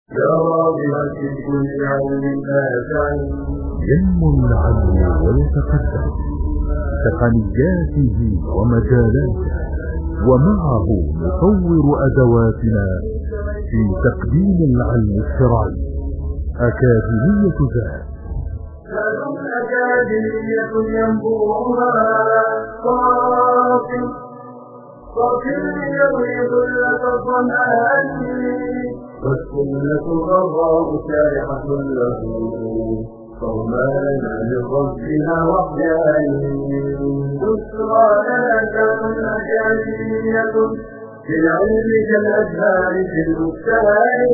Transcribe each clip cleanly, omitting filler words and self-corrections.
يا راغبا في كل علم نافع ينمو العلم ويتقدم تقنياته ومجالاته، ومعه نطور أدواتنا في تقديم العلم الشرعي. أكاديمية ذات أكاديمية ينبوعها صافي يغيظ لك الظمآن، والسنة غراء سارحة له صومانا لربنا وحيان. بشرى لنا كون أكاديمية في العلم كالأزهار في البستان.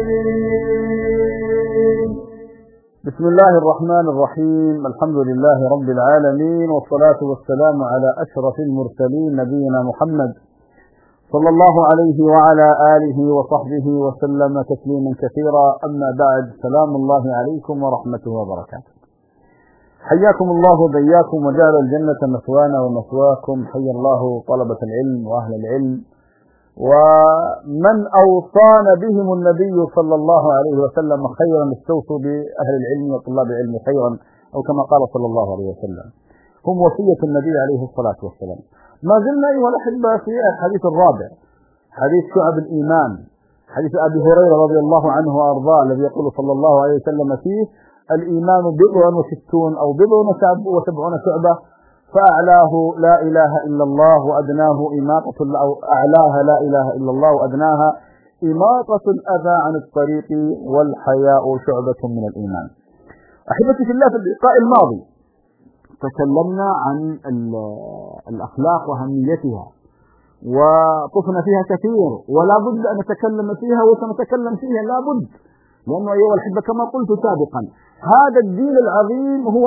بسم الله الرحمن الرحيم. الحمد لله رب العالمين، والصلاة والسلام على أشرف المرسلين نبينا محمد صلى الله عليه وعلى آله وصحبه وسلم تسليما كثيرا. أما بعد، سلام الله عليكم ورحمته وبركاته. حياكم الله وبياكم وجعل الجنة مثوانا ومثواكم. حيا الله طلبة العلم وأهل العلم ومن أوصانا بهم النبي صلى الله عليه وسلم خيرا، استوصوا بأهل العلم وطلاب العلم خيرا، أو كما قال صلى الله عليه وسلم، هم وصية النبي عليه الصلاة والسلام. ما زلنا أيها الأحبة في الحديث الرابع، حديث شعب الإيمان، حديث أبي هريرة رضي الله عنه وأرضاه، الذي يقول صلى الله عليه وسلم فيه: الإيمان 60 أو 70 شعبة، فأعلاه لا إله إلا الله وأدناه أعلاها لا إله إلا الله وأدناها إماطة الأذى عن الطريق، والحياء شعبة من الإيمان. أحبتي في الله، في اللقاء الماضي تكلمنا عن الأخلاق وأهميتها، وطفنا فيها كثير، ولا بد أن نتكلم فيها وسنتكلم فيها لا بد، لأنه أيها الأحبة كما قلت سابقا، هذا الدين العظيم هو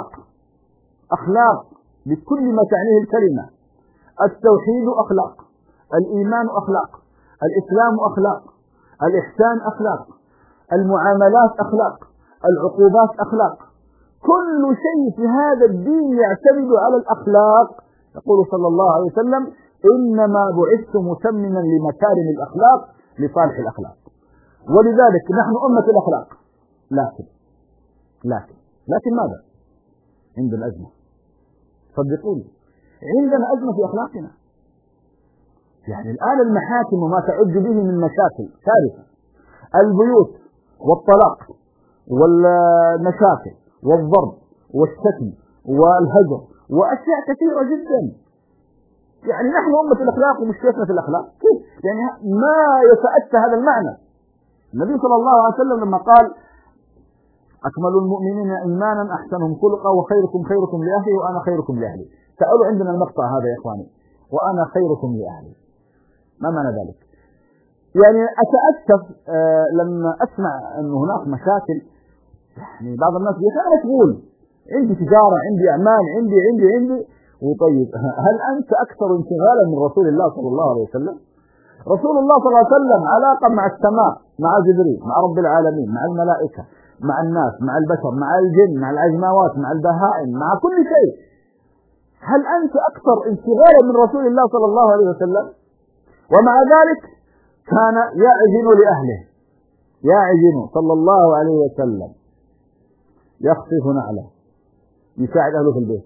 أخلاق بكل ما تعنيه الكلمة. التوحيد أخلاق، الإيمان أخلاق، الإسلام أخلاق، الإحسان أخلاق، المعاملات أخلاق، العقوبات أخلاق، كل شيء في هذا الدين يعتمد على الأخلاق. يقول صلى الله عليه وسلم: إنما بعثت متمما لمكارم الأخلاق لصالح الأخلاق. ولذلك نحن أمة الأخلاق، لكن ماذا؟ عندنا أزمة، صدقوني عندنا أزمة في أخلاقنا. يعني الآن المحاكم وما تعج به من مشاكل كارثة، البيوت والطلاق والمشاكل والضرب والشتم والهجر وأشياء كثيرة جدا. يعني نحن أمة الأخلاق ومشكلتنا في الأخلاق كيف؟ يعني ما يتأتى هذا المعنى. النبي صلى الله عليه وسلم لما قال: أكمل المؤمنين إيمانا أحسنهم خلقا خيركم لأهلي وأنا خيركم لأهلي. تعالوا عندنا المقطع هذا يا إخواني: وأنا خيركم لأهلي. ما معنى ذلك؟ يعني أتأسف لما أسمع أن هناك مشاكل. يعني بعض الناس يقول: أنا مشغول، عندي تجارة، عندي أعمال، عندي. وطيب، هل أنت أكثر انشغالا من رسول الله صلى الله عليه وسلم؟ رسول الله صلى الله عليه وسلم علاقة مع السماء، مع جبريل، مع رب العالمين، مع الملائكة، مع الناس، مع البشر، مع الجن، مع العجماوات، مع البهائم، مع كل شيء. هل أنت أكثر انشغالا من رسول الله صلى الله عليه وسلم؟ ومع ذلك كان يعجن لأهله، صلى الله عليه وسلم، يخفف نعله، يساعد أهله في البيت،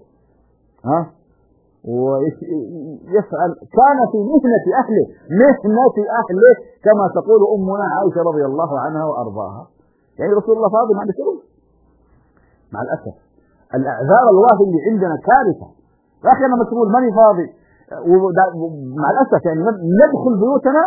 ويفعل، كان في مهنة أهله كما تقول أمنا عائشة رضي الله عنها وأرضاها. يعني رسول الله فاضي ما عنده شغل؟ مع الأسف الأعذار الواهية اللي عندنا كارثة. يا أخي أنا مسؤول، ماني فاضي. مع الأسف يعني ندخل بيوتنا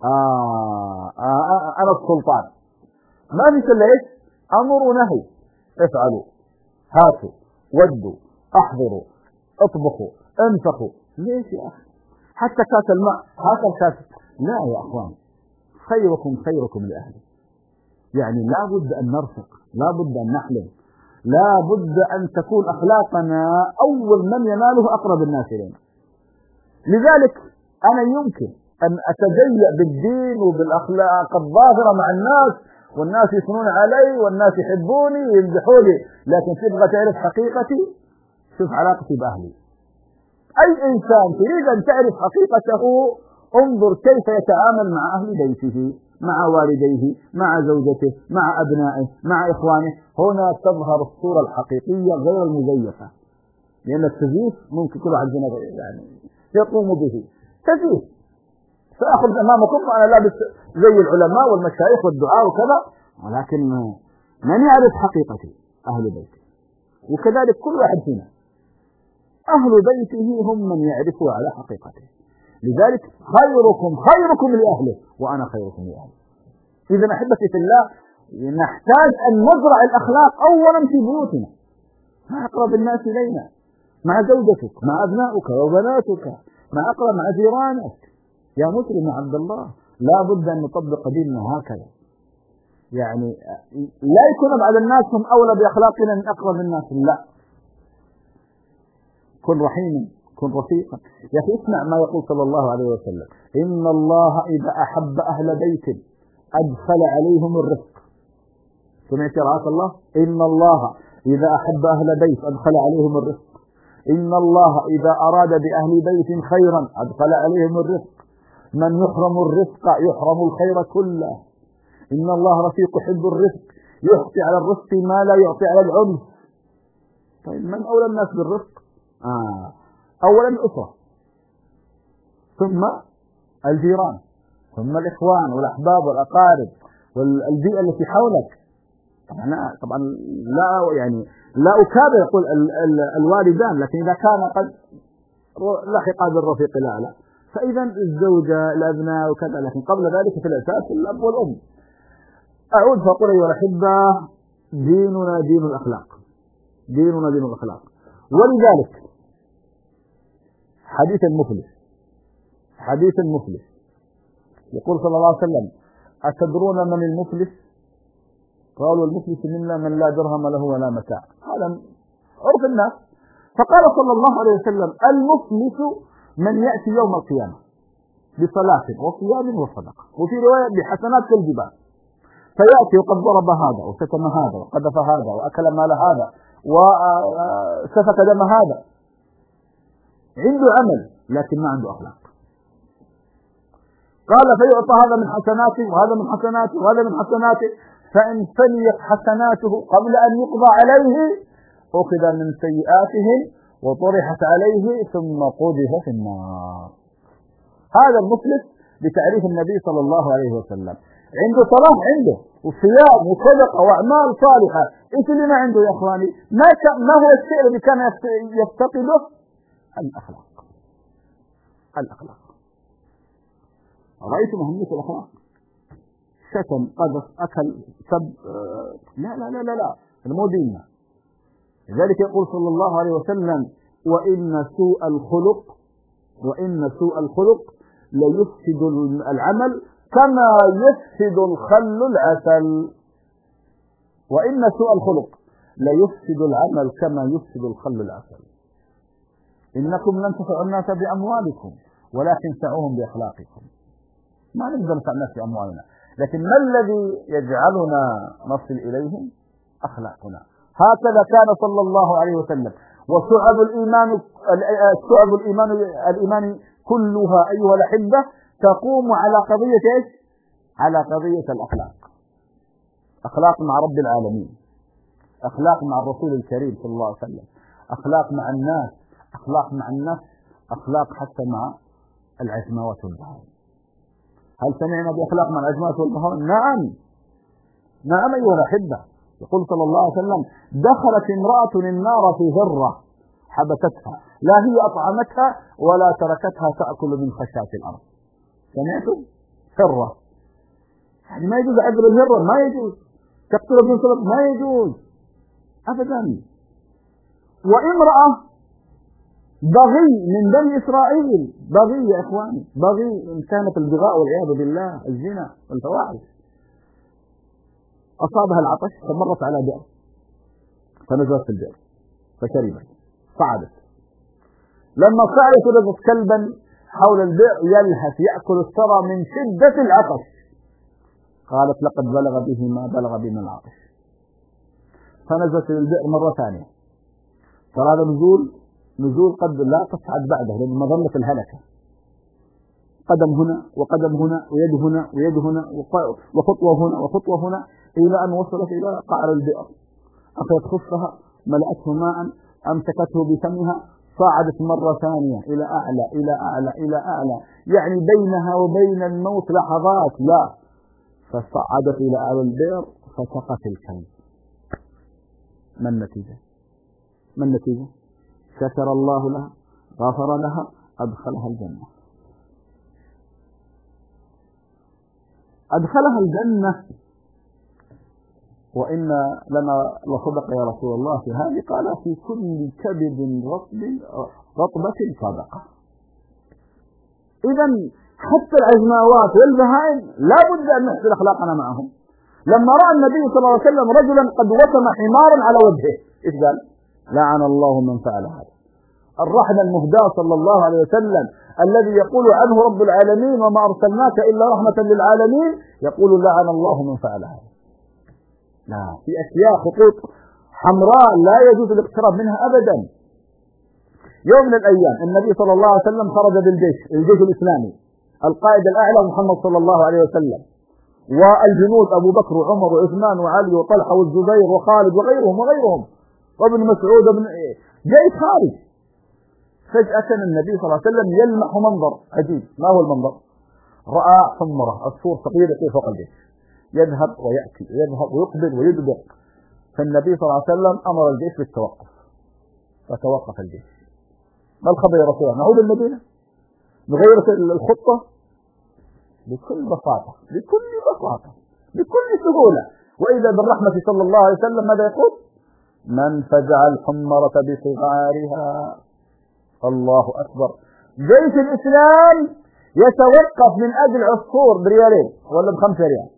أنا السلطان، ما في إلا إيش؟ أمر ونهي، افعلوا، هاتوا، ودوا، أحضروا، اطبخوا، انفخوا. ليش يا أخي؟ حتى كاس الماء، هذا الكاس. لا يا أخوان، خيركم لأهله. يعني لا بد أن نرفق، لا بد أن نحلم، لا بد أن تكون أخلاقنا أول من يناله أقرب الناس إلينا. لذلك أنا يمكن أن أتجيأ بالدين وبالأخلاق الظاهرة مع الناس، والناس يثنون علي، والناس يحبوني ويمدحوني، لكن تبغى تعرف حقيقتي، شوف علاقتي بأهلي. أي إنسان تريد أن تعرف حقيقته انظر كيف يتعامل مع أهل بيته. مع والديه، مع زوجته، مع أبنائه، مع إخوانه. هنا تظهر الصورة الحقيقية غير المزيفة، لأن التزييف ممكن كل واحد يعني يقوم به. تزييف سأخرج أمامكم وأنا لابس زي العلماء والمشايخ والدعاء وكذا، ولكن من يعرف حقيقتي؟ أهل بيتي. وكذلك كل واحد فينا أهل بيته هم من يعرفوا على حقيقته. لذلك خيركم لأهله وأنا خيركم لأهله. إذا أحبتي في الله نحتاج أن نزرع الأخلاق أولا في بيوتنا مع أقرب الناس إلينا، مع زوجتك، مع أبنائك وبناتك، مع جيرانك. يا مسلم عبد الله لا بد أن نطبق ديننا هكذا، يعني لا يكون بعد الناس هم أولى بأخلاقنا من أقرب الناس، لا، كن رحيما، كن رفيقا. يا أخي اسمع ما يقول صلى الله عليه وسلم: إن الله إذا أحب أهل بيت أدخل عليهم الرفق. سمعت يا رعاك الله؟ إن الله إذا أحب أهل بيت أدخل عليهم الرفق. إن الله إذا أراد بأهل بيت خيرا أدخل عليهم الرفق. من يحرم الرفق يحرم الخير كله. إن الله رفيق يحب الرفق، يعطي على الرفق ما لا يعطي على العنف. طيب من أولى الناس بالرفق؟ أولا الأسرة، ثم الجيران، ثم الإخوان والأحباب والأقارب والبيئة التي حولك. طبعا لا أكابر يقول الوالدان، لكن إذا كان قد لحق بالرفيق الأعلى فإذا الزوجة، الأبناء وكذا، لكن قبل ذلك في الأساس الأب والأم. أعود فأقول أيها الأحبة: ديننا دين الأخلاق، ديننا دين الأخلاق. ولذلك حديث المفلس يقول صلى الله عليه وسلم: أتدرون من المفلس؟ قالوا: المفلس منا من لا درهم له ولا متاع. هذا عرف الناس. فقال صلى الله عليه وسلم: المفلس من يأتي يوم القيامة بصلاة وصيام وصدقة، وفي رواية بحسنات كالجبال، فيأتي وقد ضرب هذا وشتم هذا وقذف هذا وأكل مال هذا وسفك دم هذا، عنده عمل لكن ما عنده أخلاق. قال: فيعطى هذا من حسناته وهذا من حسناته وهذا من حسناته، فإن فنيت حسناته قبل أن يقضى عليه أخذ من سيئاتهم وطرحت عليه ثم قذف في النار. هذا المفلس بتعريف النبي صلى الله عليه وسلم. عنده صلاة، عنده وصيام وصدقة وأعمال صالحة. إيش اللي ما عنده يا إخواني؟ ما هو الشيء الذي كان يفتقده؟ الأخلاق. رأيتم أهمية الأخلاق؟ شتم، قذف، أكل، سب، لا لا لا لا لا، المو ديننا. لذلك يقول صلى الله عليه وسلم: وإن سوء الخلق ليفسد العمل كما يفسد الخل العسل. وإن سوء الخلق ليفسد العمل كما يفسد الخل العسل. إنكم لن تنفعوا الناس بأموالكم ولكن سعوهم بأخلاقكم. ما نقدر ننفع الناس بأموالنا، لكن ما الذي يجعلنا نصل إليهم؟ أخلاقنا. هكذا كان صلى الله عليه وسلم. وشعب الإيمان كلها أيها الأحبة تقوم على قضية إيش؟ على قضية الأخلاق. أخلاق مع رب العالمين، أخلاق مع الرسول الكريم صلى الله عليه وسلم، أخلاق مع الناس، أخلاق مع النفس، أخلاق حتى مع العجمات والبهائم. هل سمعنا بأخلاق مع العجمات والبهائم؟ نعم أيها الأحبة. يقول صلى الله عليه وسلم: دخلت امرأة النار في هرة حبستها، لا هي أطعمتها ولا تركتها تأكل من خشاش الأرض. سمعتم؟ هرة، يعني ما يجوز عذر الهرة، ما يجوز تقتل ابن سبب، ما يجوز أبدا. وامرأة بغي من بني إسرائيل، بغي يا إخواني، بغي، إن كانت البغاء والعياذ بالله الزنا والفواحش، أصابها العطش فمرت على بئر فنزلت في البئر فشربت صعدت. لما صعدت وجدت كلبا حول البئر يلهث يأكل الثرى من شدة العطش، قالت: لقد بلغ به ما بلغ بنا العطش. فنزلت للبئر مرة ثانية. فهذا نزول قد لا تصعد بعده لأن مظلة الهلكة. قدم هنا وقدم هنا ويد هنا ويد هنا وخطوة هنا وخطوة هنا إلى أن وصلت إلى قعر البئر. أخذت خفها ملأته ماء، أمسكته بفمها، صعدت مرة ثانية إلى أعلى إلى أعلى إلى أعلى، يعني بينها وبين الموت لحظات، لا، فصعدت إلى أعلى البئر فسقط الكلب. ما النتيجة؟ ما النتيجة؟ شكر الله لها، غفر لها، أدخلها الجنة. أدخلها الجنة. وإن لنا لصدق يا رسول الله في هذه، قال في كل كبد رطبة صدقة. إذا حتى العزماوات والبهائم لا بد أن نحسن أخلاقنا معهم. لما رأى النبي صلى الله عليه وسلم رجلا قد وسم حمارا على وجهه، إيش قال؟ لعن الله من فعل هذا. الرحمة المهداة صلى الله عليه وسلم الذي يقول عنه رب العالمين وما أرسلناك إلا رحمة للعالمين، يقول لعن الله من فعل هذا. لا، في أشياء خطوط حمراء لا يجوز الاقتراب منها أبدا. يوم من الأيام النبي صلى الله عليه وسلم خرج بالجيش، الجيش الإسلامي، القائد الأعلى محمد صلى الله عليه وسلم، والجنود أبو بكر وعمر وعثمان وعلي وطلحة والزبير وخالد وغيرهم وابن مسعود جيش خارج. فجأة النبي صلى الله عليه وسلم يلمح منظر عجيب. ما هو المنظر؟ رأى حمرة، عصفور صغير يطير فوق الجيش، يذهب ويأتي، يذهب ويقبل ويدبر. فالنبي صلى الله عليه وسلم أمر الجيش بالتوقف، فتوقف الجيش. ما الخبر يا رسول الله؟ نعود المدينة؟ نغير الخطة؟ بكل بساطة، بكل بساطة، بكل سهولة. وإذا بالرحمة صلى الله عليه وسلم ماذا يقول؟ من فجع الحمرة بصغارها. الله أكبر. جيش الإسلام يتوقف من أجل عصفور بريالين ولا ب5 ريال.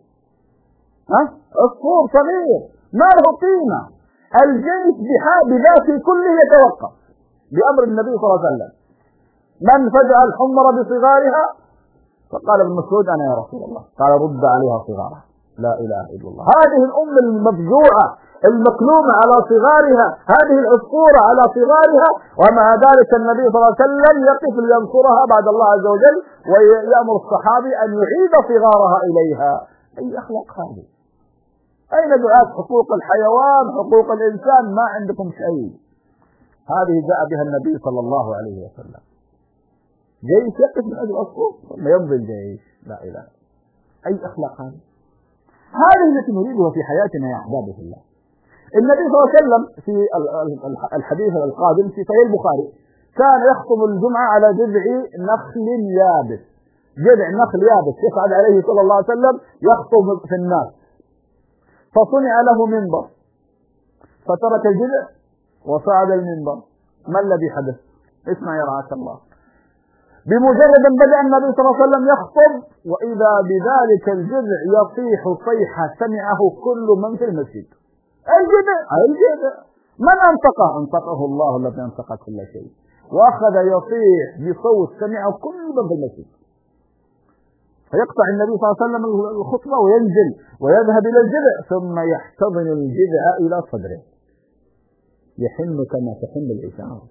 عصفور صغير ما له قيمة. الجيش بذاته كله يتوقف بأمر النبي صلى الله عليه وسلم. من فجع الحمرة بصغارها، فقال ابن مسعود أنا يا رسول الله. قال رد عليها صغارها. لا إله إلا الله. هذه الأمة المفجوعة المكلومة على صغارها، هذه العصفورة على صغارها، ومع ذلك النبي صلى الله عليه وسلم يقف لينصرها بعد الله عز وجل، ويأمر الصحابي أن يعيد صغارها إليها. أي أخلاق هذه؟ أين دعاة حقوق الحيوان، حقوق الإنسان؟ ما عندكم شيء. هذه جاء بها النبي صلى الله عليه وسلم. جيش يقف من أجل عصفور ثم يمضي الجيش. لا إله. أي أخلاق هذه؟ هذه التي نريدها في حياتنا يا أحبابي في الله. النبي صلى الله عليه وسلم في الحديث القادم في صحيح البخاري كان يخطب الجمعة على جذع نخل يابس. جذع نخل يابس يصعد عليه صلى الله عليه وسلم يخطب في الناس. فصنع له منبر، فترك الجذع وصعد المنبر. ما الذي حدث؟ اسمع يرعاك الله. بمجرد ان بدأ النبي صلى الله عليه وسلم يخطب، وإذا بذلك الجذع يصيح صيحة سمعه كل من في المسجد. الجذع من أنطقه الله الذي أنطق كل شيء، وأخذ يصيح بصوت سمعه كل من في المسجد. فيقطع النبي صلى الله عليه وسلم الخطبة وينزل ويذهب إلى الجذع، ثم يحتضن الجذع إلى صدره، يحن كما تحن العشار.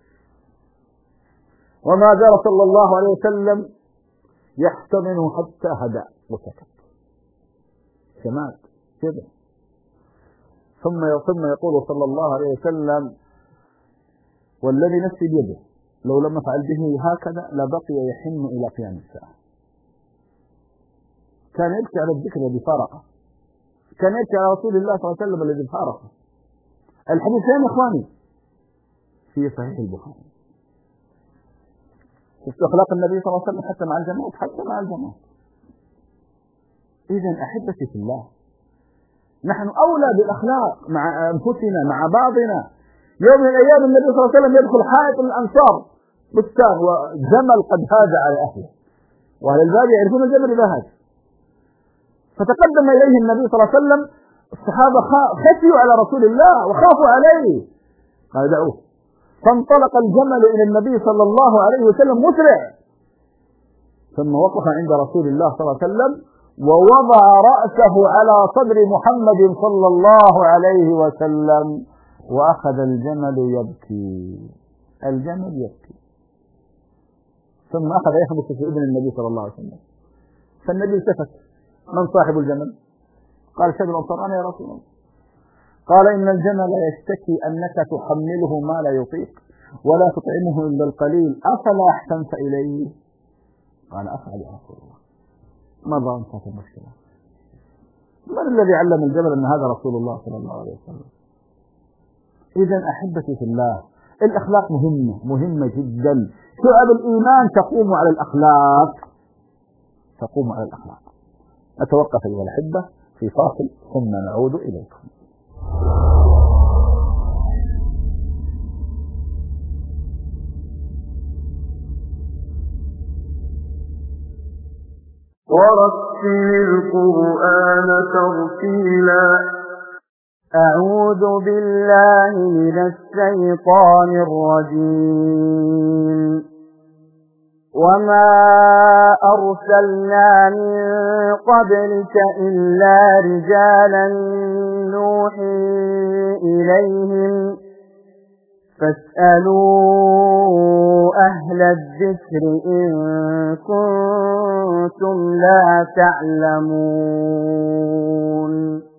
وما زال صلى الله عليه وسلم يحتضنه حتى هدأ وسكت. سمعت كذا. ثم يقول صلى الله عليه وسلم والذي نفسي بيده لو لم أفعل به هكذا لبقي يحن إلى قيام الساعة. كان يبكي على الذكر الذي فارقه، كان يبكي على رسول الله صلى الله عليه وسلم الذي فارقه. الحديث يا إخواني في صحيح البخاري. شفت أخلاق النبي صلى الله عليه وسلم حتى مع الجماعة، حتى مع الجماعة. إذن أحبتي في الله، نحن أولى بالأخلاق مع أنفسنا مع بعضنا. يوم من الأيام النبي صلى الله عليه وسلم يدخل حائط من الأنصار بستان وجمل قد هاج على أهله، وأهل الباب يعرفون الجمل إذا هاج. فتقدم إليه النبي صلى الله عليه وسلم. الصحابة خشوا على رسول الله وخافوا عليه، قال دعوه. فانطلق الجمل إلى النبي صلى الله عليه وسلم مسرع، ثم وقف عند رسول الله صلى الله عليه وسلم ووضع رأسه على صدر محمد صلى الله عليه وسلم، وأخذ الجمل يبكي. الجمل يبكي. ثم أخذ يخبط في ابن النبي صلى الله عليه وسلم. فالنبي التفت: من صاحب الجمل؟ قال: شد الأنصار: أنا يا رسول الله. قال: إن الجمل يشتكي أنك تحمله ما لا يطيق ولا تطعمه إلا القليل، أفلا أحسنت إليه؟ قال: أفعل يا رسول الله. ماذا أنت في المشكلة؟ من الذي علم الجبل أن هذا رسول الله صلى الله عليه وسلم؟ إذا أحبتي في الله، الأخلاق مهمة جدا. شعب الإيمان تقوم على الأخلاق، تقوم على الأخلاق. أتوقف أيها الأحبة في فاصل ثم نعود إليكم. ورتل القرآن ترتيلا. أعوذ بالله من الشيطان الرجيم. وما أرسلنا من قبلك إلا رجالا نوحي إليهم فاسألوا أهل الذكر إن كنتم لا تعلمون.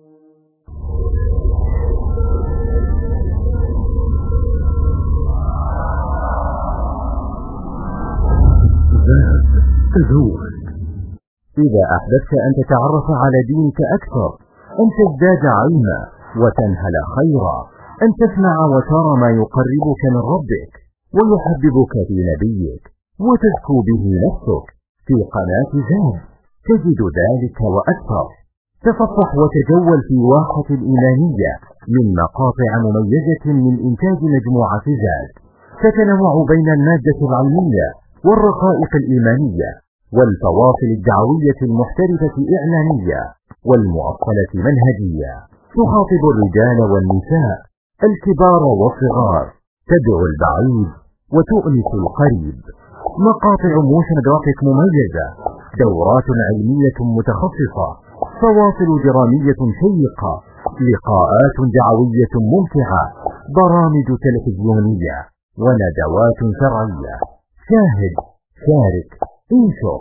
تزود. إذا أحببت أن تتعرف على دينك أكثر، أن تزداد علما وتنهل خيرا، أن تسمع وترى ما يقربك من ربك ويحببك في نبيك وتزكو به نفسك، في قناة زاد تجد ذلك وأكثر. تصفح وتجول في واحة الإيمانية من مقاطع مميزة من إنتاج مجموعة زاد، تتنوع بين المادة العلمية والرقائق الإيمانية والفواصل الدعوية المحترفة إعلانية والمؤصلة منهجية. تخاطب الرجال والنساء، الكبار والصغار، تدعو البعيد وتؤنس القريب. مقاطع موشن جرافيك مميزة، دورات علمية متخصصة، فواصل درامية شيقة، لقاءات دعوية ممتعة، برامج تلفزيونية وندوات شرعية. شاهد، شارك، انشر.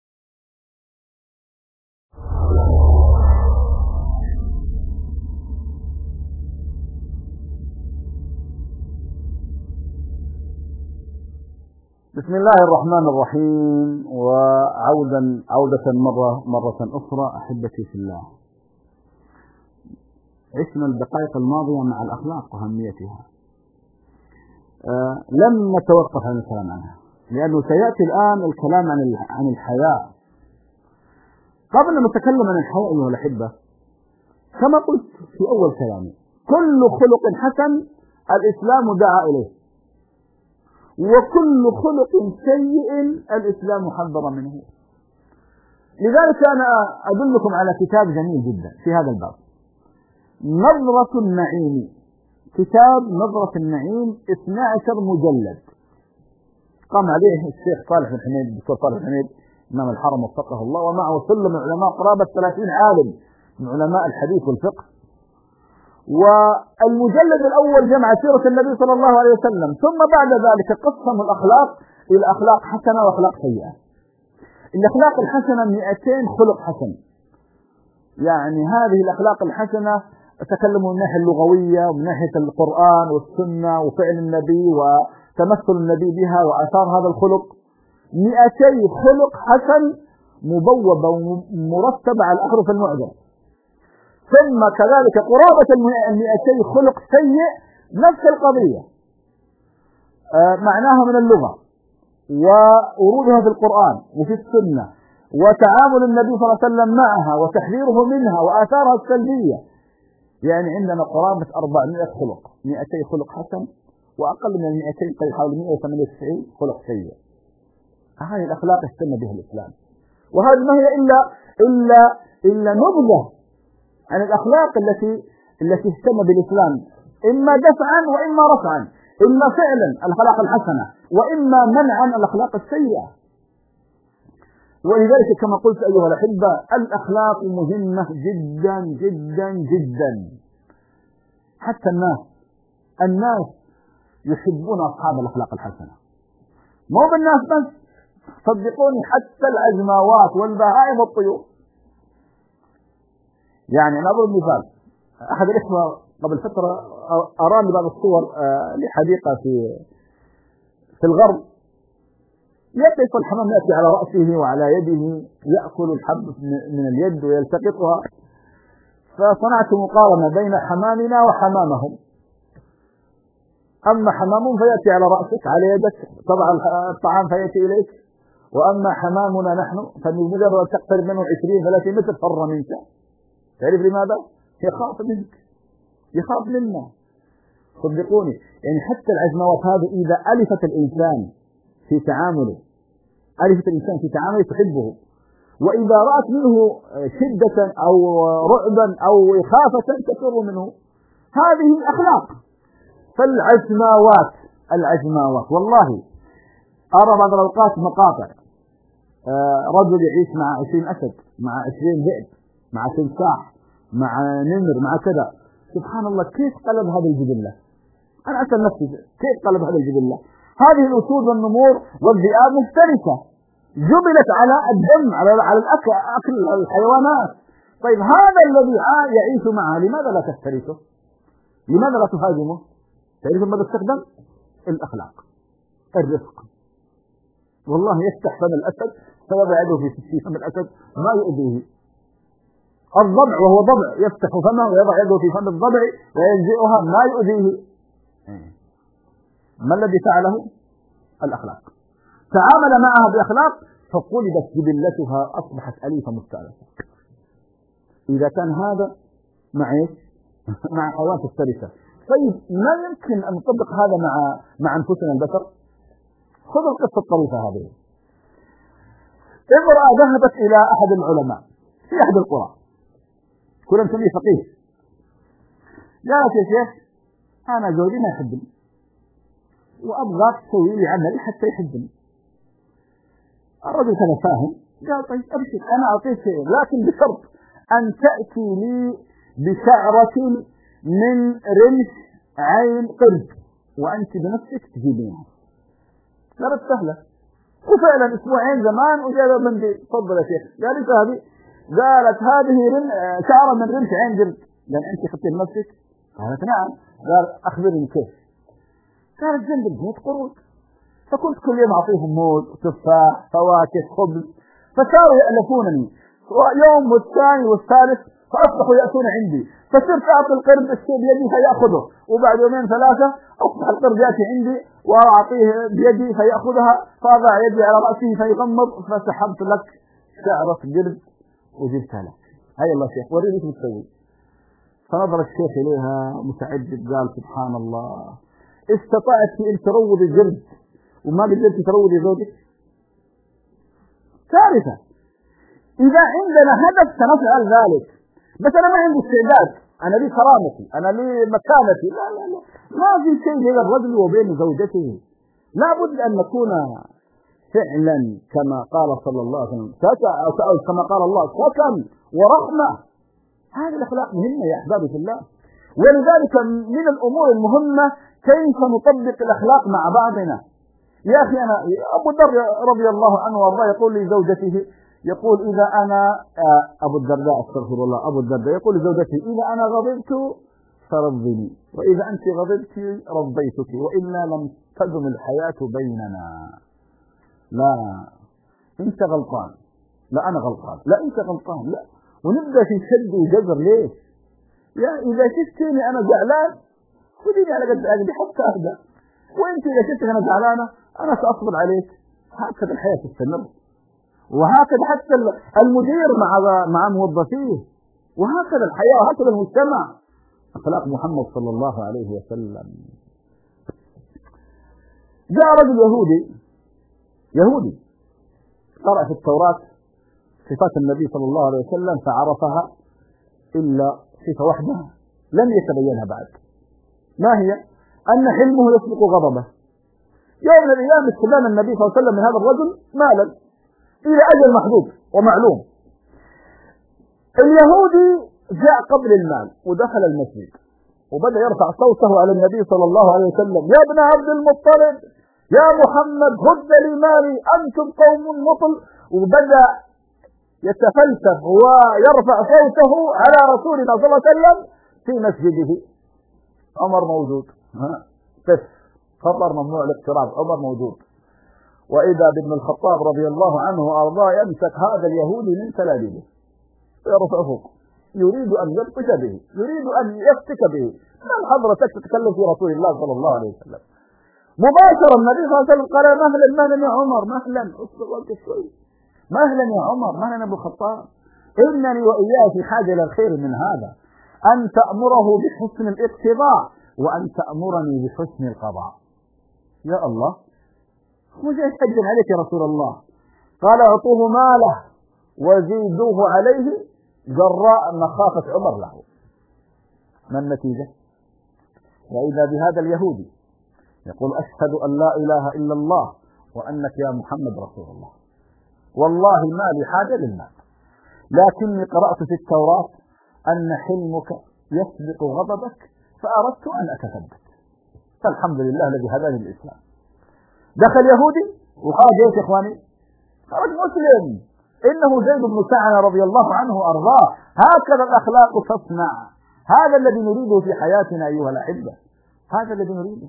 بسم الله الرحمن الرحيم. وعودة مرة أخرى أحبتي في الله. عشنا الدقائق الماضية مع الأخلاق وأهميتها، لم نتوقف عن الكلام عنها لأنه سيأتي الآن الكلام عن الحياء. قبل ما نتكلم عن الحياء أيها الأحبة، كما قلت في أول كلامي، كل خلق حسن الإسلام دعا إليه، وكل خلق سيء الإسلام حذر منه. لذلك أنا أدلكم على كتاب جميل جدا في هذا الباب، نظرة النعيم. كتاب نظرة النعيم 12 مجلد، قام عليه الشيخ صالح بن حميد، الدكتور صالح بن حميد إمام الحرم وفقه الله، ومعه سلم من علماء قرابة 30 عالم من علماء الحديث والفقه. والمجلد الأول جمع سيرة النبي صلى الله عليه وسلم، ثم بعد ذلك قسم الأخلاق إلى أخلاق حسنة وأخلاق سيئة. الأخلاق الحسنة 200 خلق حسن، يعني هذه الأخلاق الحسنة تكلموا من الناحية اللغوية ومن ناحية القرآن والسنة وفعل النبي وتمثل النبي بها وآثار هذا الخلق. 200 خلق حسن مبوبة ومرتبة على الأحرف المعجمة. ثم كذلك قرابة 200 خلق سيء، نفس القضية، معناها من اللغة وورودها في القرآن وفي السنة وتعامل النبي صلى الله عليه وسلم معها وتحذيره منها وآثارها السلبية. يعني عندنا قرابة 400 خلق، 200 خلق حسن، وأقل من 200 قد حوالي 198 خلق سيء. هذه الأخلاق اهتم بها الإسلام، وهذه ما هي إلا نبذة عن الأخلاق التي اهتم بالإسلام، إما دفعا وإما رفعا، إما فعلا الأخلاق الحسنة وإما منعا الأخلاق السيئة. ولذلك كما قلت أيها الأحبة، الأخلاق مهمة جدا جدا جدا. حتى الناس يحبون أصحاب الأخلاق الحسنة، مو بالناس بس، صدقوني حتى العجماوات والبهائم والطيور. يعني أنا أضرب مثال، أحد الإخوة قبل فترة أراني بعض الصور لحديقة في الغرب، يقف الحمام يأتي على رأسه وعلى يده يأكل الحب من اليد ويلتقطها. فصنعت مقارنة بين حمامنا وحمامهم. أما حمامهم فيأتي على رأسك على يدك طبعا الطعام فيأتي إليك، وأما حمامنا نحن فمجرد تقترب منه 20-30 متر فر منك. تعرف لماذا؟ يخاف منك، يخاف منا. صدقوني يعني حتى العجموات هذه إذا ألفت الإنسان في تعامله، ألفت الإنسان في تعامله تحبه، وإذا رأت منه شدة أو رعبا أو إخافة تفر منه. هذه الأخلاق. فالعجماوات والله أرى بعض الأوقات مقاطع رجل يعيش مع 20 أسد، مع 20 ذئب، مع تمساح، مع نمر، مع كذا. سبحان الله، كيف قلب هذه الجبلة؟ أنا أسأل نفسي كيف قلب هذه الجبلة؟ هذه الأسود والنمور والذئاب مفترسة، جبلت على الدم، على أكل الحيوانات. طيب هذا الذي يعيش معها لماذا لا تفترسه؟ لماذا لا تهاجمه؟ تعرف ماذا استخدم؟ الأخلاق، الرفق. والله يفتح فم الأسد فيضع يده في فم الأسد ما يؤذيه. الضبع وهو ضبع يفتح فمه ويضع يده في فم الضبع وينزئها ما يؤذيه. ما الذي فعله؟ الأخلاق. تعامل معها بأخلاق فقلبت جبلتها أصبحت أليفة مستأنسة. إذا كان هذا مع ايش؟ مع حيوانات مفترسة. طيب ما يمكن أن نطبق هذا مع أنفسنا البشر؟ خذوا القصة الطريفة هذه. امرأة ذهبت إلى أحد العلماء في أحد القرى، كنا نسميه فقيه. قالت يا شيخ أنا زوجي ما يحبني وأبغاك تسوي لي عمل حتى يحبني. الرجل كان فاهم، قال طيب أبشر أنا أعطيك شيء، لكن بشرط أن تأتي لي بشعرة من رمش عين قرد وأنت بنفسك تجيبينها. قالت سهلة. وفعلا أسبوعين زمان وجاء بندي تفضل يا شيخ. قالت هذه شعرة من رمش عين قرد لأن أنت خدتي بنفسك. قالت نعم. قال أخبرني كيف. قالت جنب البيت قرود، فكنت كل يوم أعطيهم موز وتفاح فواكه خبز، فصاروا يألفونني يوم والثاني والثالث فأصبحوا يأتون عندي، فصرت أعطي القرد الشيء بيدي فيأخذه، وبعد 2-3 أصبح القرد يأتي عندي وأعطيه بيدي فيأخذها، فأضع يدي على رأسه فيغمض، فسحبت لك شعرة قرد وجبتها لك. هيا الله شيخ وريني كيف تسوي. فنظر الشيخ إليها متعجب قال سبحان الله، استطعت أن تروضي القرد وما قدرت تروضي زوجك؟ ثالثا إذا عندنا هدف سنفعل ذلك، بس أنا ما عندي استعداد، أنا لي كرامتي، أنا لي مكانتي، لا ما في شيء بين الرجل وبين زوجته. لا بد أن نكون فعلا كما قال صلى الله عليه وسلم كما قال الله سكن ورحمة. هذه الأخلاق مهمة يا أحبابي في الله. ولذلك من الأمور المهمة كيف نطبق الأخلاق مع بعضنا. يا أخي أنا أبو الدرداء رضي الله عنه وارضاه يقول لزوجته، يقول إذا أنا أبو الدرداء استغفر الله، أبو الدرداء يقول لزوجته إذا أنا غضبت فرضني، وإذا أنت غضبت رضيتك، وإلا لم تدم الحياة بيننا. لا أنت غلطان، لا أنا غلطان، لا أنت غلطان، لا، ونبدأ في شد وجزر. ليش؟ يا إذا شفتني أنا زعلان خذيني على قد عقلي حتى أهدى، وأنت إذا شفتك أنا زعلانة أنا سأصبر عليك. هكذا الحياة تستمر، وهكذا حتى المدير مع موظفيه، وهكذا الحياة، وهكذا المجتمع. أخلاق محمد صلى الله عليه وسلم. جاء رجل يهودي قرأ في التوراة صفات النبي صلى الله عليه وسلم فعرفها إلا صفة واحدة لم يتبينها بعد. ما هي؟ أن حلمه يسبق غضبه. يوم من الأيام استلم النبي صلى الله عليه وسلم من هذا الرجل مالا إلى أجل محدود ومعلوم. اليهودي جاء قبل المال ودخل المسجد وبدأ يرفع صوته على النبي صلى الله عليه وسلم: يا ابن عبد المطلب يا محمد هد لي مالي أنتم قوم مطل، وبدأ يتفلسف ويرفع صوته على رسولنا صلى الله عليه وسلم في مسجده. عمر موجود، خطر ممنوع الاقتراب، عمر موجود، وإذا بابن الخطاب رضي الله عنه وأرضاه يمسك هذا اليهودي من تلابيبه ويرفع فوق، يريد أن يبطش به، يريد أن يفتك به. من حضرتك تتكلم في رسول الله صلى الله عليه وسلم؟ مباشرة النبي صلى الله عليه وسلم قال مهلا مهلا يا عمر، مهلا، اصبر وقت شوي، مهلا يا عمر، مهلا ابو الخطاب، إنني وإياه في حاجة إلى الخير من هذا، أن تأمره بحسن الاقتضاء وأن تأمرني بحسن القضاء. يا الله، هو جاي يحجم عليك يا رسول الله؟ قال اعطوه ماله وزيدوه عليه جراء مخافة عمر له. ما النتيجة؟ وإذا بهذا اليهودي يقول أشهد أن لا إله إلا الله وأنك يا محمد رسول الله، والله ما لي حاجة للمال، لكني قرأت في التوراة أن حلمك يسبق غضبك فأردت أن أتثبت، فالحمد لله الذي هداني للإسلام. دخل يهودي وخرج ايش يا اخواني؟ خرج مسلم. انه زيد بن سعد رضي الله عنه وارضاه. هكذا الاخلاق تصنع، هذا الذي نريده في حياتنا ايها الاحبه، هذا الذي نريده.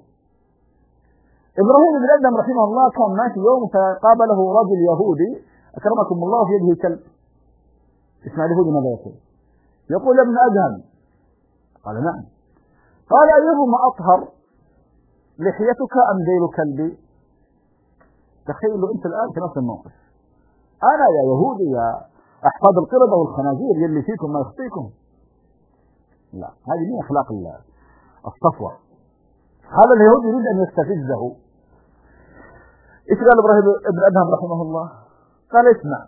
ابراهيم بن ادهم رحمه الله كان ماشي يوم فقابله رجل يهودي اكرمكم الله في يده كلب. اسمع اليهودي ماذا يقول؟ يقول يا ابن ادهم، قال نعم، قال ايهما اطهر لحيتك ام ذيل كلبي؟ تخيلوا انت الان في نفس الموقف، انا يا يهودي يا احفاد القردة والخنازير يلي فيكم ما يخطيكم. لا، هذه من اخلاق الصفوة. هذا اليهودي يريد ان يستفزه. ايش قال ابراهيم بن ادهم رحمه الله؟ قال اسمع،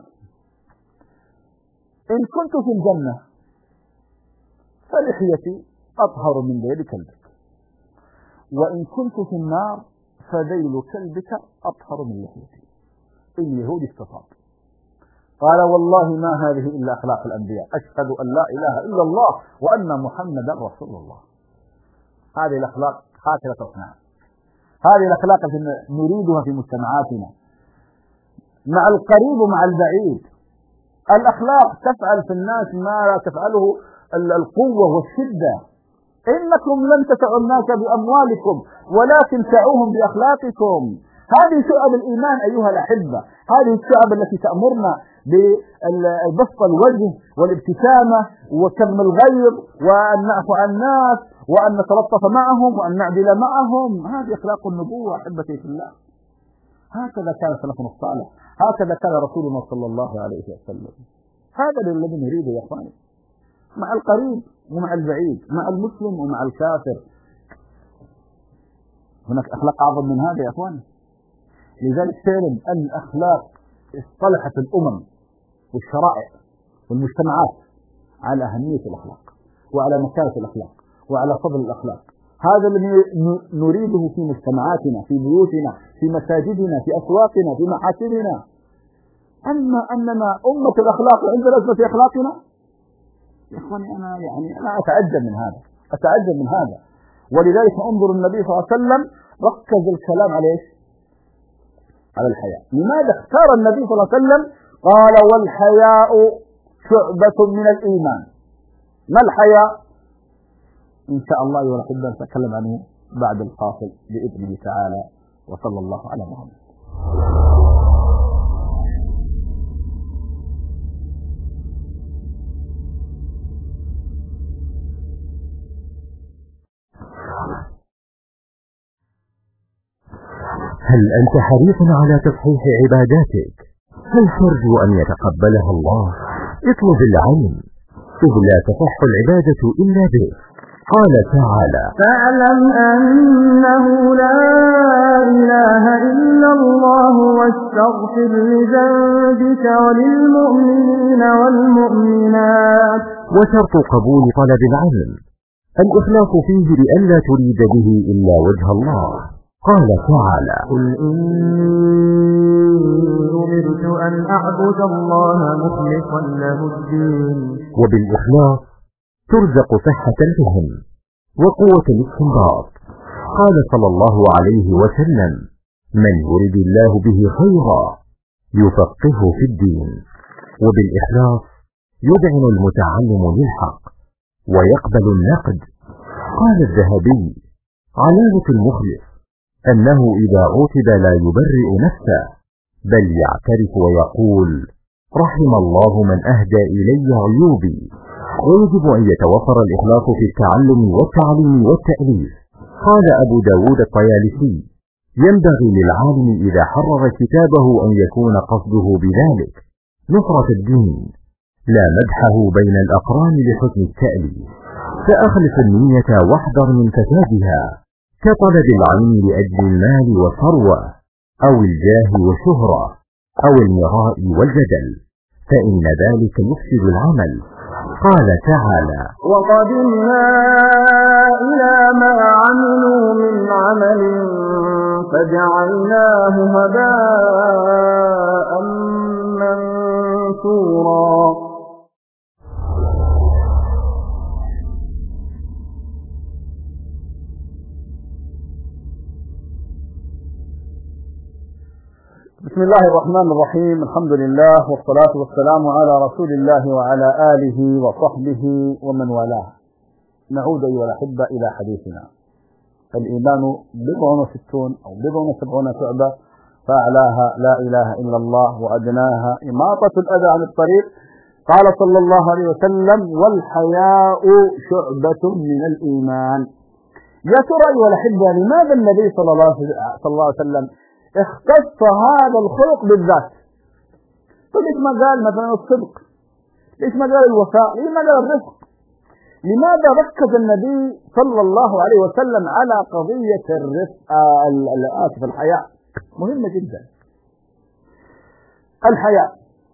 ان كنت في الجنة فلحيتي اطهر من ذيل كلبك، وان كنت في النار فذيل كلبك أطهر من لحيتي. اليهودي استطاب، قال والله ما هذه إلا أخلاق الأنبياء، أشهد أن لا إله إلا الله وأن محمدا رسول الله. هذه الأخلاق هكذا تصنع، هذه الأخلاق التي نريدها في مجتمعاتنا مع القريب ومع البعيد. الأخلاق تفعل في الناس ما لا تفعله القوة والشدة. إنكم لن تسعوا الناس بأموالكم ولكن سعوهم بأخلاقكم. هذه شعب الإيمان أيها الأحبة، هذه الشعب التي تأمرنا ببسط الوجه والابتسامة وكظم الغيظ وأن نعفو عن الناس وأن نتلطف معهم وأن نعدل معهم. هذه أخلاق النبوة أحبتي في الله. هكذا كان سلفنا الصالح، هكذا كان رسولنا صلى الله عليه وسلم. هذا الذي نريده يا أخواني، مع القريب ومع البعيد، مع المسلم ومع الكافر. هناك أخلاق أعظم من هذا يا أخواني. لذلك فعلا الأخلاق اصطلحت الأمم والشرائع والمجتمعات على أهمية الأخلاق وعلى مكانة الأخلاق وعلى فضل الأخلاق. هذا الذي نريده في مجتمعاتنا، في بيوتنا، في مساجدنا، في أسواقنا، في محاسننا. أما أننا أمة الأخلاق وعندنا أزمة في أخلاقنا يا إخواني، أنا أتعجب من هذا، أتعجب من هذا. ولذلك انظر النبي صلى الله عليه وسلم ركز الكلام على إيش؟ على الحياء. لماذا اختار النبي صلى الله عليه وسلم؟ قال والحياء شعبة من الإيمان. ما الحياء؟ إن شاء الله أيها الأحبة نتكلم عنه بعد الفاصل بإذنه تعالى، وصلى الله على محمد. هل أنت حريص على تصحيح عباداتك؟ هل ترجو أن يتقبلها الله؟ اطلب العلم، إذ لا تصح العبادة إلا به. قال تعالى: فاعلم أنه لا إله إلا الله واستغفر لذنبك وللمؤمنين والمؤمنات. وشرط قبول طلب العلم الإخلاص فيه لئلا تريد به إلا وجه الله. قال تعالى: قل إني أمرت أن أعبد الله مخلصا له الدين. وبالإخلاص ترزق صحة الفهم وقوة الاستنباط. قال صلى الله عليه وسلم: من يرد الله به خيرا يفقهه في الدين. وبالإخلاص يذعن المتعلم للحق ويقبل النقد. قال الذهبي: علامة المخلص أنه إذا عوتب لا يبرئ نفسه، بل يعترف ويقول: رحم الله من أهدى إلي عيوبي. ويجب أن يتوفر الإخلاص في التعلم والتعليم والتأليف. قال أبو داود الطيالسي: ينبغي للعالم إذا حرر كتابه أن يكون قصده بذلك نصرة الدين، لا مدحه بين الأقران لحسن التأليف. فأخلص النية واحذر من فسادها، كطلب العين لأجل المال والثروة، أو الجاه والشهرة، أو المراء والجدل، فإن ذلك يفسد العمل. قال تعالى: وقدمنا إلى ما عملوا من عمل فجعلناه هباء منثورا. بسم الله الرحمن الرحيم. الحمد لله والصلاة والسلام على رسول الله وعلى آله وصحبه ومن والاه. نعود أيها الأحبة إلى حديثنا. الإيمان 60 أو 70 شعبة، فأعلاها لا إله إلا الله، وأدناها إماطة الأذى عن الطريق. قال صلى الله عليه وسلم: والحياء شعبة من الإيمان. يا ترى أيها الأحبة لماذا النبي صلى الله عليه وسلم اختص هذا الخلق بالذات؟ ليش ما قال مثلا الصدق؟ ليش ما قال الوفاء؟ ليش ما قال الرفق؟ لماذا ركز النبي صلى الله عليه وسلم على قضية الرفق؟ الحياء مهمة جدا. الحياء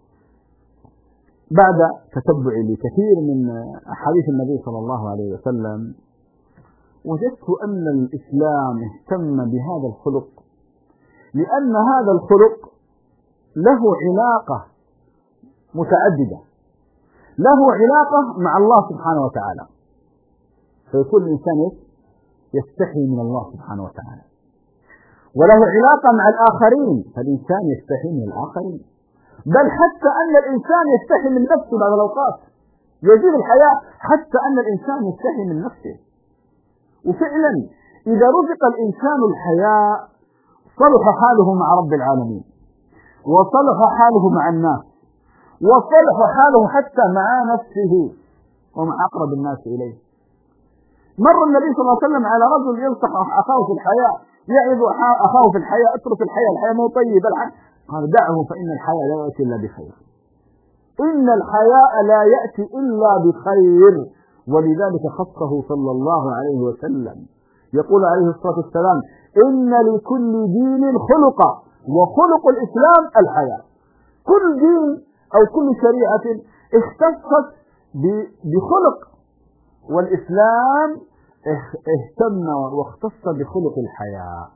بعد تتبع لكثير من أحاديث النبي صلى الله عليه وسلم وجدت أن الإسلام اهتم بهذا الخلق، لأن هذا الخلق له علاقة متعددة، له علاقة مع الله سبحانه وتعالى، فيكون الإنسان يستحي من الله سبحانه وتعالى، وله علاقة مع الآخرين، فالإنسان يستحي من الآخرين، بل حتى أن الإنسان يستحي من نفسه بعض الأوقات. يزيد الحياء حتى أن الإنسان يستحي من نفسه. وفعلا إذا رزق الإنسان الحياء صلح حاله مع رب العالمين، وصلح حاله مع الناس، وصلح حاله حتى مع نفسه ومع أقرب الناس إليه. مر النبي صلى الله عليه وسلم على رجل ينصح أخاه في الحياء، يعظ أخاه في الحياء: اترك الحياء مو طيب. قال: دعه فإن الحياء لا يأتي إلا بخير. إن الحياء لا يأتي إلا بخير. ولذلك خصه صلى الله عليه وسلم. يقول عليه الصلاة والسلام: إن لكل دين خلقا، وخلق الإسلام الحياء. كل دين أو كل شريعة اختصت بخلق، والإسلام اهتم واختص بخلق الحياء.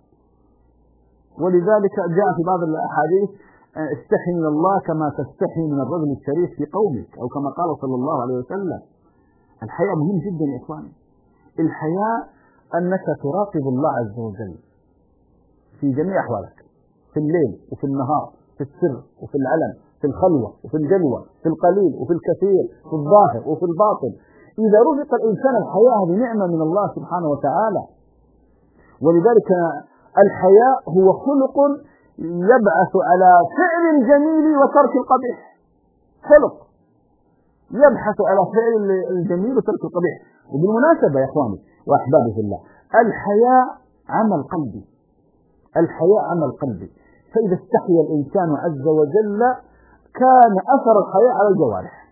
ولذلك جاء في بعض الأحاديث: استحي من الله كما تستحي من الرجل الشريف في قومك، أو كما قال صلى الله عليه وسلم. الحياء مهم جدا يا إخواني. الحياء أنك تراقب الله عز وجل في جميع أحوالك، في الليل وفي النهار، في السر وفي العلن، في الخلوة وفي الجلوة، في القليل وفي الكثير، في الظاهر وفي الباطن. إذا رزق الإنسان الحياء هذه نعمة من الله سبحانه وتعالى. ولذلك الحياء هو خلق يبعث على فعل الجميل وترك القبيح. خلق يبحث على فعل الجميل وترك القبيح. وبالمناسبة يا إخواني وأحبابي في الله، الحياء عمل قلبي. الحياء عمل قلبي. فإذا استحي الإنسان عز وجل كان أثر الحياء على الجوارح.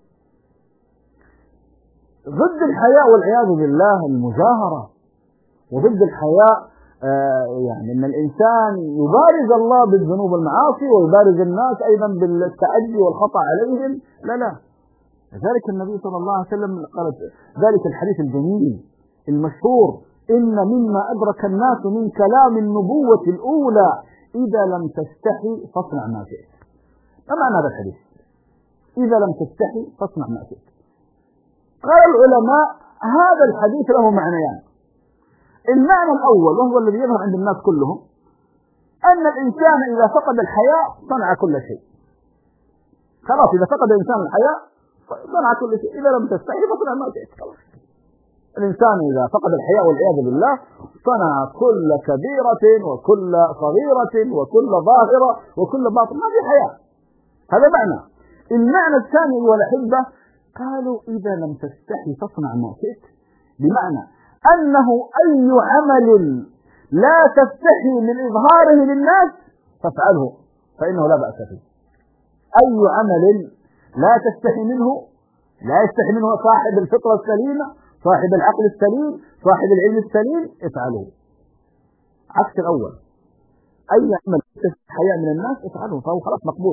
ضد الحياء والعياذ بالله المجاهرة، وضد الحياء يعني أن الإنسان يبارز الله بالذنوب والمعاصي، ويبارز الناس أيضا بالتعدي والخطأ عليهم. لا. لذلك النبي صلى الله عليه وسلم قال ذلك الحديث الجميل المشهور: إن مما أدرك الناس من كلام النبوة الأولى إذا لم تستحي فاصنع ما شئت. ما معنى هذا الحديث؟ إذا لم تستحي فاصنع ما شئت. قال العلماء: هذا الحديث له معنيان. المعنى الأول وهو الذي يظهر عند الناس كلهم: أن الإنسان إذا فقد الحياء صنع كل شيء. خلاص إذا فقد الإنسان الحياء صنع كل شيء، إذا لم تستحي فصنع ما شئت. خلاص الإنسان إذا فقد الحياء والعياذ بالله صنع كل كبيرة وكل صغيرة وكل ظاهرة وكل باطن، ما في حياء. هذا معنى. المعنى الثاني والأحبة قالوا إذا لم تستحي فاصنع ما شئت، بمعنى أنه أي عمل لا تستحي من إظهاره للناس فافعله فإنه لا بأس فيه. أي عمل لا تستحي منه، لا يستحي منه صاحب الفطرة السليمة، صاحب العقل السليم، صاحب العلم السليم، افعله. عكس الأول، أي عمل تستحي حياء من الناس افعله فهو خلاص مقبول.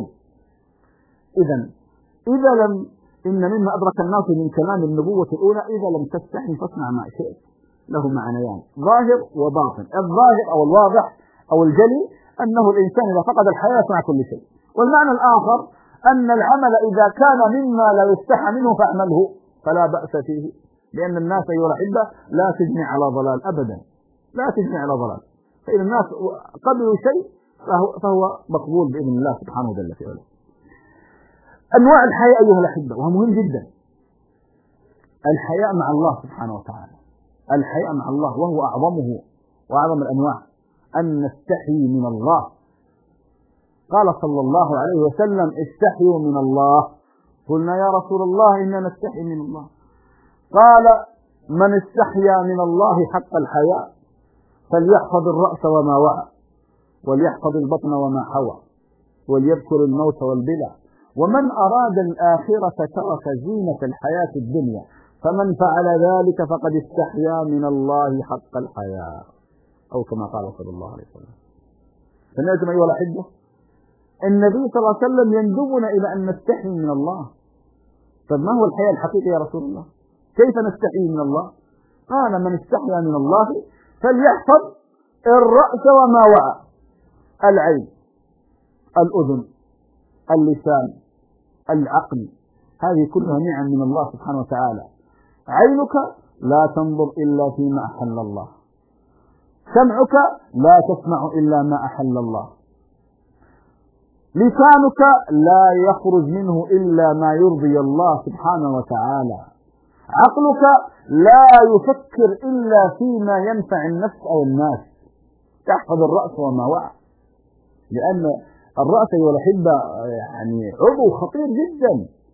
إذا لم إن مما أدرك الناس من كلام النبوة الأولى إذا لم تستحي فاصنع ما شئت له معنيان ظاهر وباطن. الظاهر أو الواضح أو الجلي أنه الإنسان إذا فقد الحياة يصنع كل شيء، والمعنى الآخر أن العمل إذا كان مما لا يستحى منه فاعمله فلا بأس فيه، لأن الناس أيها الأحبة لا تجني على ضلال أبدا، لا تجني على ضلال. فإن الناس قبلوا شيء فهو مقبول بإذن الله سبحانه وتعالى في علمه. أنواع الحياء أيها الأحبة وهو مهم جدا. الحياء مع الله سبحانه وتعالى، الحياء مع الله وهو أعظمه وأعظم الأنواع، أن نستحي من الله. قال صلى الله عليه وسلم استحيوا من الله. قلنا يا رسول الله إننا نستحي من الله. قال من استحيا من الله حق الحياء فليحفظ الرأس وما وعى وليحفظ البطن وما حوى وليذكر الموت والبلى ومن أراد الآخرة ترك زينة الحياة الدنيا فمن فعل ذلك فقد استحيا من الله حق الحياء، أو كما قال صلى الله عليه وسلم. سمعتم أيها الأحبة؟ النبي صلى الله عليه وسلم يندبنا إلى أن نستحي من الله. طب ما هو الحياء الحقيقي يا رسول الله؟ كيف نستحي من الله؟ قال من استحيا من الله فليحفظ الرأس وما وعى، العين، الأذن، اللسان، العقل، هذه كلها نعم من الله سبحانه وتعالى. عينك لا تنظر إلا فيما أحل الله، سمعك لا تسمع إلا ما أحل الله، لسانك لا يخرج منه إلا ما يرضي الله سبحانه وتعالى، عقلك لا يفكر إلا فيما ينفع النفس أو الناس. تحفظ الرأس وما وعى، لأن الرأس أيها الأحبة يعني عضو خطير جدا.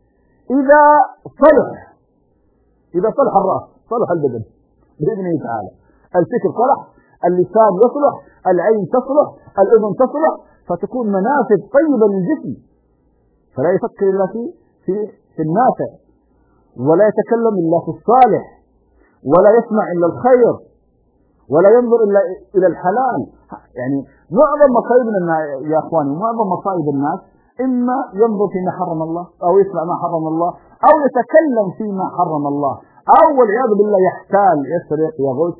إذا صلح الرأس صلح البدن بإذنه تعالى. الفكر صلح، اللسان يصلح، العين تصلح، الأذن تصلح، فتكون منافذ طيبة للجسم، فلا يفكر إلا في النافع، ولا يتكلم إلا في الصالح، ولا يسمع إلا الخير، ولا ينظر إلا إلى الحلال. يعني معظم مصائبنا يا أخواني، معظم مصائب الناس إما ينظر فيما حرم الله أو يسمع ما حرم الله أو يتكلم فيما حرم الله أو والعياذ بالله يحتال، يسرق، يغش،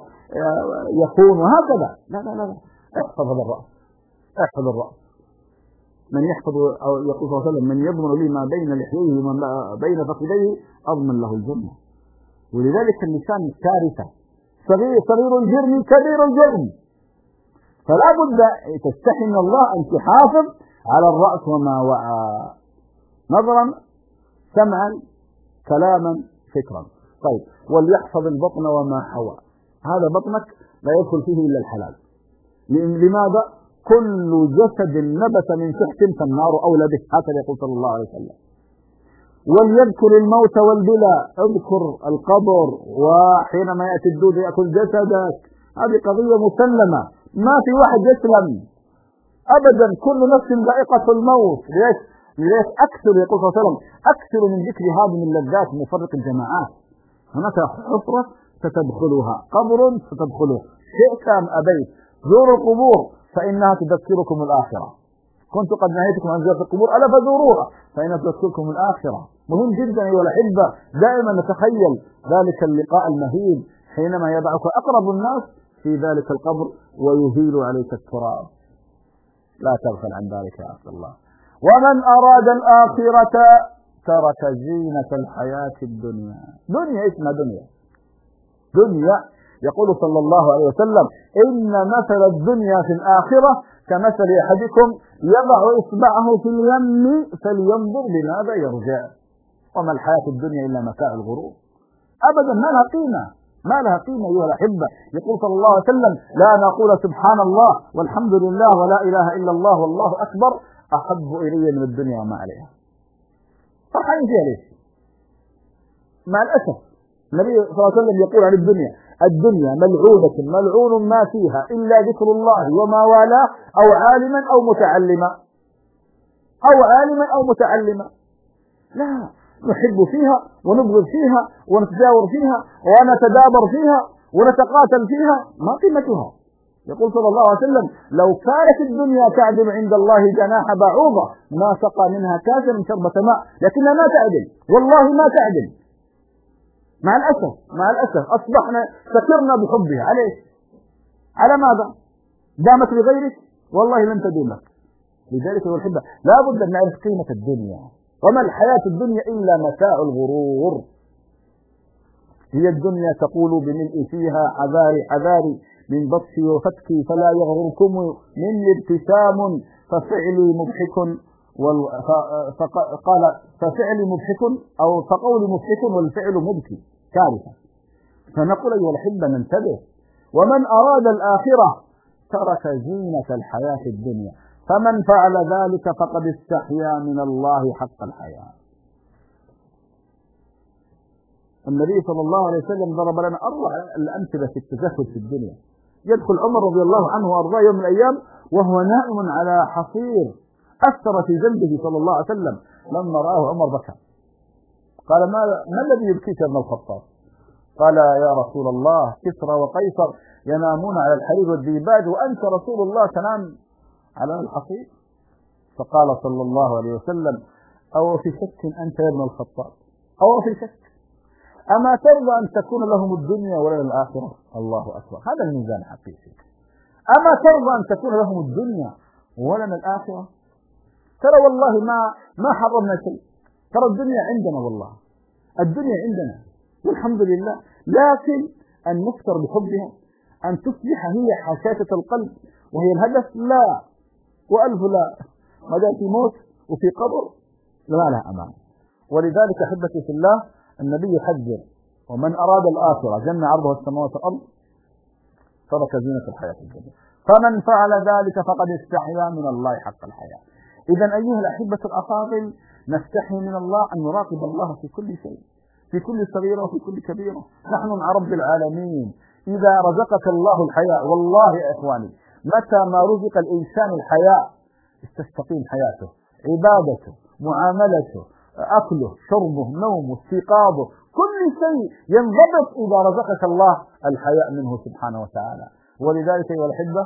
يخون، وهكذا. لا لا لا، احفظ هذا الرأس، احفظ الرأس. من يحفظ، أو يقول صلى الله عليه وسلم من يضمن لي ما بين لحييه وما بين فخذيه أضمن له الجنة. ولذلك اللسان كارثة، صغير الجرم كبير الجرم، فلا بد تستحي من الله أن تحافظ على الرأس وما وعى، نظرا، سمعا، كلاما، فكرا. طيب، وليحفظ البطن وما حوى، هذا بطنك لا يدخل فيه إلا الحلال. لماذا؟ كل جسد نبت من سحت فالنار أولى به، هكذا يقول صلى الله عليه وسلم. وليذكر الموت والبلى، اذكر القبر، وحينما يأتي الدود يأكل جسدك، هذه قضية مسلمة، ما في واحد يسلم أبدا، كل نفس ذائقة الموت. لذلك أكثر، يقول صلى الله عليه وسلم أكثر من ذكر هذه اللذات مفرق الجماعات. هناك حفرة ستدخلها، قبر ستدخله، شئت أم أبيت، زوروا القبور فإنها تذكركم الآخرة. كنت قد نهيتكم عن زيارة القبور ألا فزوروها فإنها تذكركم الآخرة. مهم جدا أيها الأحبة دائما نتخيل ذلك اللقاء المهيب حينما يضعك أقرب الناس في ذلك القبر ويهيل عليك التراب. لا تغفل عن ذلك يا عبد الله. ومن أراد الآخرة ترك زينة الحياة الدنيا. دنيا اسمها دنيا. يقول صلى الله عليه وسلم إن مثل الدنيا في الآخرة كمثل أحدكم يضع إصبعه في اليم فلينظر بماذا يرجع. وما الحياة الدنيا إلا متاع الغرور. أبدا ما لها قيمة، ما لها قيمة أيها الأحبة. يقول صلى الله عليه وسلم: لا نقول سبحان الله والحمد لله ولا إله إلا الله والله أكبر أحب إلي من الدنيا وما عليها. فرحين فيها ليش؟ مع الأسف النبي صلى الله عليه وسلم يقول عن الدنيا ملعونة ملعون ما فيها إلا ذكر الله وما والاه أو عالما أو متعلما. لا، نحب فيها ونبغض فيها ونتجاور فيها ونتدابر فيها ونتقاتل فيها، ما قيمتها؟ يقول صلى الله عليه وسلم: لو كانت الدنيا تعدل عند الله جناح بعوضة ما سقى منها كاسا من شربة ماء، لكنها ما تعدل، والله ما تعدل. مع الأسف أصبحنا سكرنا بحبها. على ماذا؟ دامت لغيرك والله لن تدوم لك. لذلك يا الأحبة لا بد أن نعرف قيمة الدنيا. وما الحياة الدنيا إلا متاع الغرور. هي الدنيا تقول بملء فيها: حذاري من بطشي وفتكي فلا يغرركم مني ابتسام ففعلي مضحك قال ففعلي مضحك أو فقولي مضحك والفعل مبكي. كارثة. فنقول أيها الأحبة ننتبه. ومن أراد الآخرة ترك زينة الحياة الدنيا، فمن فعل ذلك فقد استحيا من الله حق الحياة. النبي صلى الله عليه وسلم ضرب لنا أروع الأمثلة في التزهد في الدنيا. يدخل عمر رضي الله عنه وأرضاه يوم من الأيام وهو نائم على حصير أثر في جنبه صلى الله عليه وسلم. لما رآه عمر بكى، قال: ما الذي يبكيك يا ابن الخطاب؟ قال: يا رسول الله كسرى وقيصر ينامون على الحرير والديباج وأنت رسول الله تنام على الحصير. فقال صلى الله عليه وسلم: أو في شك أنت يا ابن الخطاب؟ أو في شك؟ أما ترضى أن تكون لهم الدنيا ولنا الآخرة؟ الله أكبر، هذا الميزان حقيقي. أما ترضى أن تكون لهم الدنيا ولنا الآخرة؟ ترى والله ما حرمنا شيء، ترى الدنيا عندنا، والله الدنيا عندنا والحمد لله، لكن أن نفكر بحبها، أن تصبح هي حشاشة القلب وهي الهدف، لا وألف لا. ما دام في موت وفي قبر لا لها أمان. ولذلك أحبتي في الله النبي يحذر: ومن أراد الآخرة جنة عرضها السماوات والأرض ترك زينة الحياة الدنيا، فمن فعل ذلك فقد استحيا من الله حق الحياة. إذا أيها الأحبة الأفاضل نستحي من الله أن نراقب الله في كل شيء، في كل صغيرة وفي كل كبيرة. نحن مع رب العالمين. إذا رزقك الله الحياء، والله يا إخواني متى ما رزق الإنسان الحياء تستقيم حياته، عبادته، معاملته، أكله، شربه، نومه، استيقاظه، كل شيء ينضبط إذا رزقك الله الحياء منه سبحانه وتعالى. ولذلك أيها الأحبة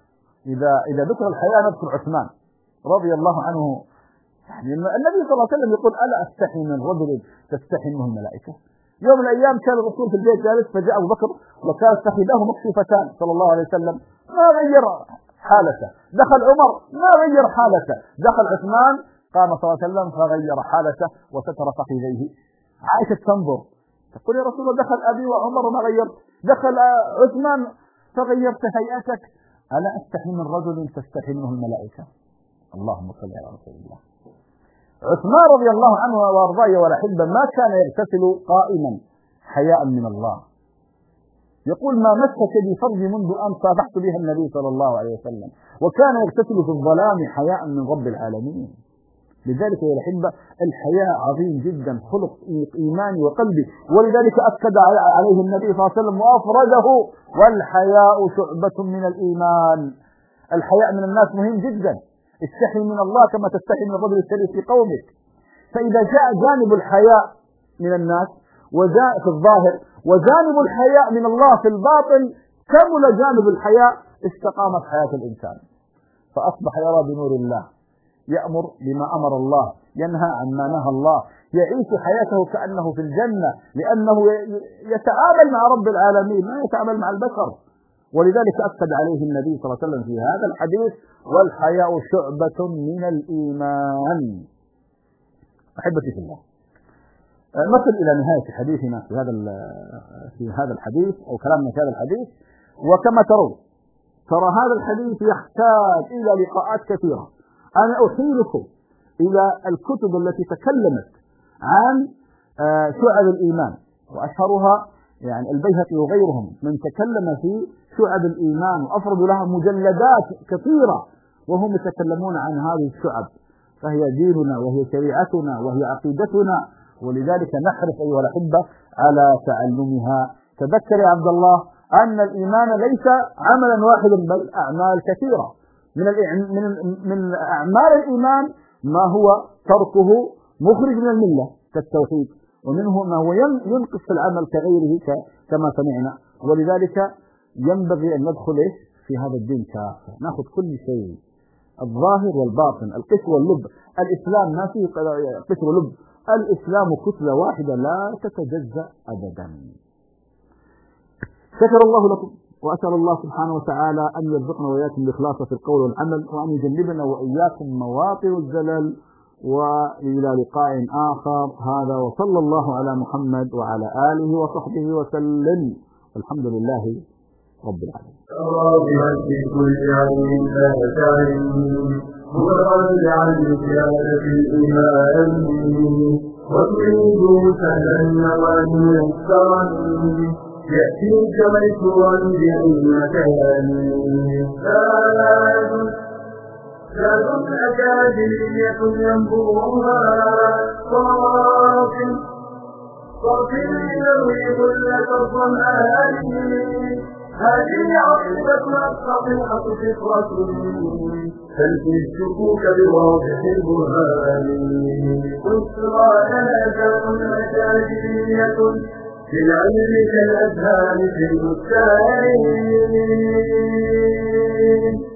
إذا ذكر الحياء نذكر عثمان رضي الله عنه. يعني النبي صلى الله عليه وسلم يقول: ألا أستحي من رجل تستحي منه الملائكة؟ يوم من الأيام كان الرسول في البيت جالس، فجاء أبو بكر وكانت فخذاه مكشوفتان صلى الله عليه وسلم، ما غير حالته. دخل عمر ما غير حالته. دخل عثمان قام صلى الله عليه وسلم فغير حالته وستر فخذيه. عائشة تنظر تقول: يا رسول الله دخل أبي وعمر وما غيرت، دخل عثمان فغيرت هيئتك. ألا أستحي من رجل تستحي منه الملائكة؟ اللهم صل على رسول الله. عثمان رضي الله عنه وارضاه والأحبة ما كان يغتسل قائما حياء من الله. يقول: ما مسك بي فرجي منذ أن صافحت بها النبي صلى الله عليه وسلم، وكان يغتسل في الظلام حياء من رب العالمين. لذلك يا الأحبة الحياء عظيم جدا، خلق إيماني وقلبي. ولذلك أكد عليه النبي صلى الله عليه وسلم وأفرده: والحياء شعبة من الإيمان. الحياء من الناس مهم جدا. استحي من الله كما تستحي من الرجل الشريف في قومك. فإذا جاء جانب الحياء من الناس وجاء في الظاهر وجانب الحياء من الله في الباطن، كمل جانب الحياء، استقامت حياة الإنسان، فأصبح يرى بنور الله، يأمر بما أمر الله، ينهى عما نهى الله، يعيش حياته كأنه في الجنة، لأنه يتعامل مع رب العالمين ما يتعامل مع البشر. ولذلك أكد عليه النبي صلى الله عليه وسلم في هذا الحديث: والحياء شعبة من الإيمان. أحبتي في الله، نصل إلى نهاية حديثنا في هذا الحديث أو كلامنا في هذا الحديث. وكما ترون ترى هذا الحديث يحتاج إلى لقاءات كثيرة. أنا أحيلكم إلى الكتب التي تكلمت عن شعب الإيمان، وأشهرها يعني البيهقي وغيرهم من تكلم في شعب الإيمان وأفردوا لها مجلدات كثيرة وهم يتكلمون عن هذه الشعب، فهي ديننا وهي شريعتنا وهي عقيدتنا، ولذلك نحرص أيها الأحبة على تعلمها. تذكر يا عبد الله أن الإيمان ليس عملا واحدا بل أعمال كثيرة. من أعمال الإيمان ما هو تركه مخرج من الملة كالتوحيد، ومنه ما هو ينقص في العمل كغيره كما سمعنا. ولذلك ينبغي أن ندخل في هذا الدين كافة، نأخذ كل شيء الظاهر والباطن، القشر واللب. الإسلام ما فيه قشر ولب، الإسلام كتلة واحدة لا تتجزأ أبدا. شكر الله لكم، وأسأل الله سبحانه وتعالى أن يرزقنا وإياكم الإخلاص في القول والعمل، وأن يجنبنا وإياكم مواطن الزلل. وإلى لقاء آخر. هذا وصلى الله على محمد وعلى آله وصحبه وسلم، والحمد لله رب العالمين. في كل يوم لا تعلم متطلعا لزيادة الإيمان، وتريد سهلا وميسرا يأتيك ميسورا بأي مكان. زاد أكاديمية ينبوها صافٍ يروي ظلة الظمآن. هذه عقبة الصحيحة فطرة تنفي الشكوك بواضح البرهان. تسرى لنا ذات أكاديمية في العلم كالأذهان في البستان.